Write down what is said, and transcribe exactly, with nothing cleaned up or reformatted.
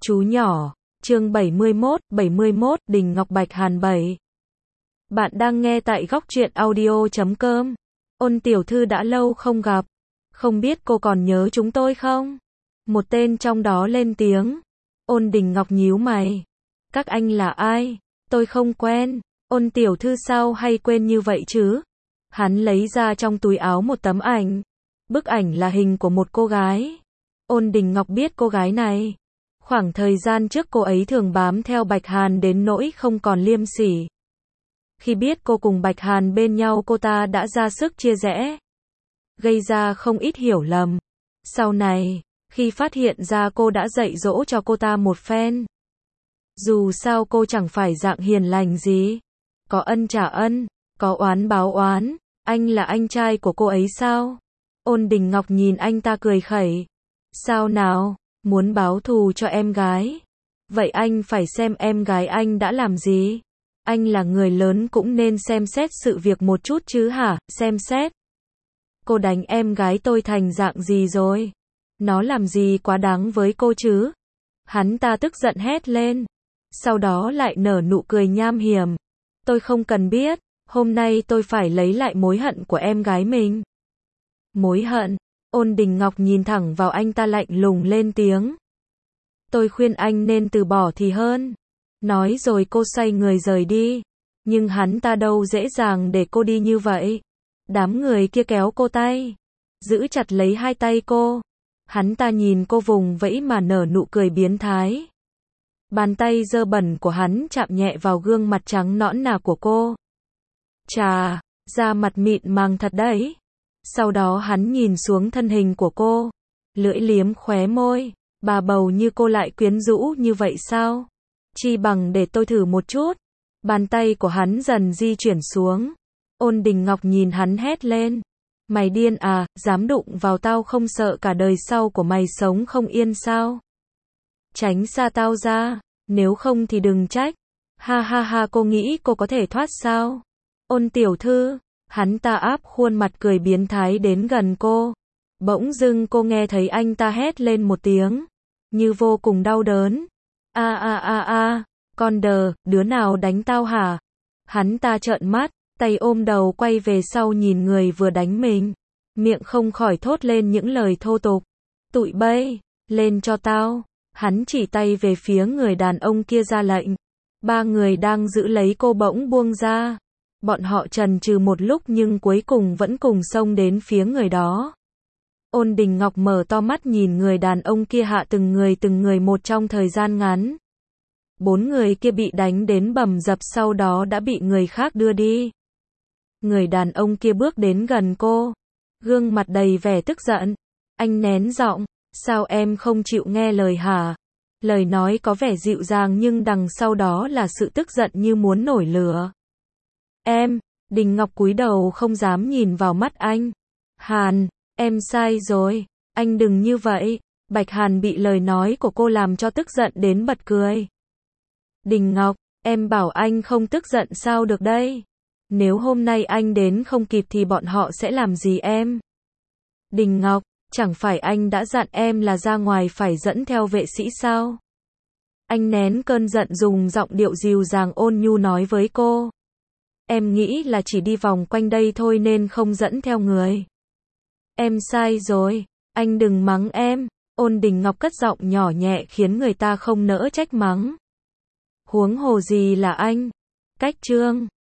Chú nhỏ, chương bảy mươi mốt, bảy mươi mốt, Đình Ngọc Bạch Hàn bảy. Bạn đang nghe tại góc truyện audio chấm com. Ôn tiểu thư đã lâu không gặp. Không biết cô còn nhớ chúng tôi không? Một tên trong đó lên tiếng. Ôn Đình Ngọc nhíu mày. Các anh là ai? Tôi không quen. Ôn tiểu thư sao hay quên như vậy chứ? Hắn lấy ra trong túi áo một tấm ảnh. Bức ảnh là hình của một cô gái. Ôn Đình Ngọc biết cô gái này. Khoảng thời gian trước cô ấy thường bám theo Bạch Hàn đến nỗi không còn liêm sỉ. Khi biết cô cùng Bạch Hàn bên nhau, cô ta đã ra sức chia rẽ, gây ra không ít hiểu lầm. Sau này, khi phát hiện ra, cô đã dạy dỗ cho cô ta một phen. Dù sao cô chẳng phải dạng hiền lành gì. Có ân trả ân, có oán báo oán. Anh là anh trai của cô ấy sao? Ôn Đình Ngọc nhìn anh ta cười khẩy. Sao nào? Muốn báo thù cho em gái? Vậy anh phải xem em gái anh đã làm gì. Anh là người lớn cũng nên xem xét sự việc một chút chứ hả? Xem xét. Cô đánh em gái tôi thành dạng gì rồi? Nó làm gì quá đáng với cô chứ? Hắn ta tức giận hét lên. Sau đó lại nở nụ cười nham hiểm. Tôi không cần biết. Hôm nay tôi phải lấy lại mối hận của em gái mình. Mối hận? Ôn Đình Ngọc nhìn thẳng vào anh ta lạnh lùng lên tiếng. Tôi khuyên anh nên từ bỏ thì hơn. Nói rồi cô xoay người rời đi. Nhưng hắn ta đâu dễ dàng để cô đi như vậy. Đám người kia kéo cô tay, giữ chặt lấy hai tay cô. Hắn ta nhìn cô vùng vẫy mà nở nụ cười biến thái. Bàn tay dơ bẩn của hắn chạm nhẹ vào gương mặt trắng nõn nà của cô. Chà, da mặt mịn màng thật đấy. Sau đó hắn nhìn xuống thân hình của cô, lưỡi liếm khóe môi. Bà bầu như cô lại quyến rũ như vậy sao? Chi bằng để tôi thử một chút. Bàn tay của hắn dần di chuyển xuống. Ôn Đình Ngọc nhìn hắn hét lên. Mày điên à, dám đụng vào tao không sợ cả đời sau của mày sống không yên sao? Tránh xa tao ra, nếu không thì đừng trách. Ha ha ha, cô nghĩ cô có thể thoát sao? Ôn tiểu thư, hắn ta áp khuôn mặt cười biến thái đến gần cô. Bỗng dưng cô nghe thấy anh ta hét lên một tiếng, như vô cùng đau đớn. A a a a, con đờ, đứa nào đánh tao hả? Hắn ta trợn mắt, tay ôm đầu quay về sau nhìn người vừa đánh mình. Miệng không khỏi thốt lên những lời thô tục. Tụi bay, lên cho tao. Hắn chỉ tay về phía người đàn ông kia ra lệnh. Ba người đang giữ lấy cô bỗng buông ra. Bọn họ chần chừ một lúc nhưng cuối cùng vẫn cùng xông đến phía người đó. Ôn Đình Ngọc mở to mắt nhìn người đàn ông kia hạ từng người từng người một trong thời gian ngắn. Bốn người kia bị đánh đến bầm dập, sau đó đã bị người khác đưa đi. Người đàn ông kia bước đến gần cô, gương mặt đầy vẻ tức giận. Anh nén giọng, sao em không chịu nghe lời hả? Lời nói có vẻ dịu dàng nhưng đằng sau đó là sự tức giận như muốn nổi lửa. Em, Đình Ngọc cúi đầu không dám nhìn vào mắt anh. Hàn, em sai rồi, anh đừng như vậy. Bạch Hàn bị lời nói của cô làm cho tức giận đến bật cười. Đình Ngọc, em bảo anh không tức giận sao được đây? Nếu hôm nay anh đến không kịp thì bọn họ sẽ làm gì em? Đình Ngọc, chẳng phải anh đã dặn em là ra ngoài phải dẫn theo vệ sĩ sao? Anh nén cơn giận dùng giọng điệu dịu dàng ôn nhu nói với cô. Em nghĩ là chỉ đi vòng quanh đây thôi nên không dẫn theo người. Em sai rồi, anh đừng mắng em. Ôn Đình Ngọc cất giọng nhỏ nhẹ khiến người ta không nỡ trách mắng. Huống hồ gì là anh. Cách chương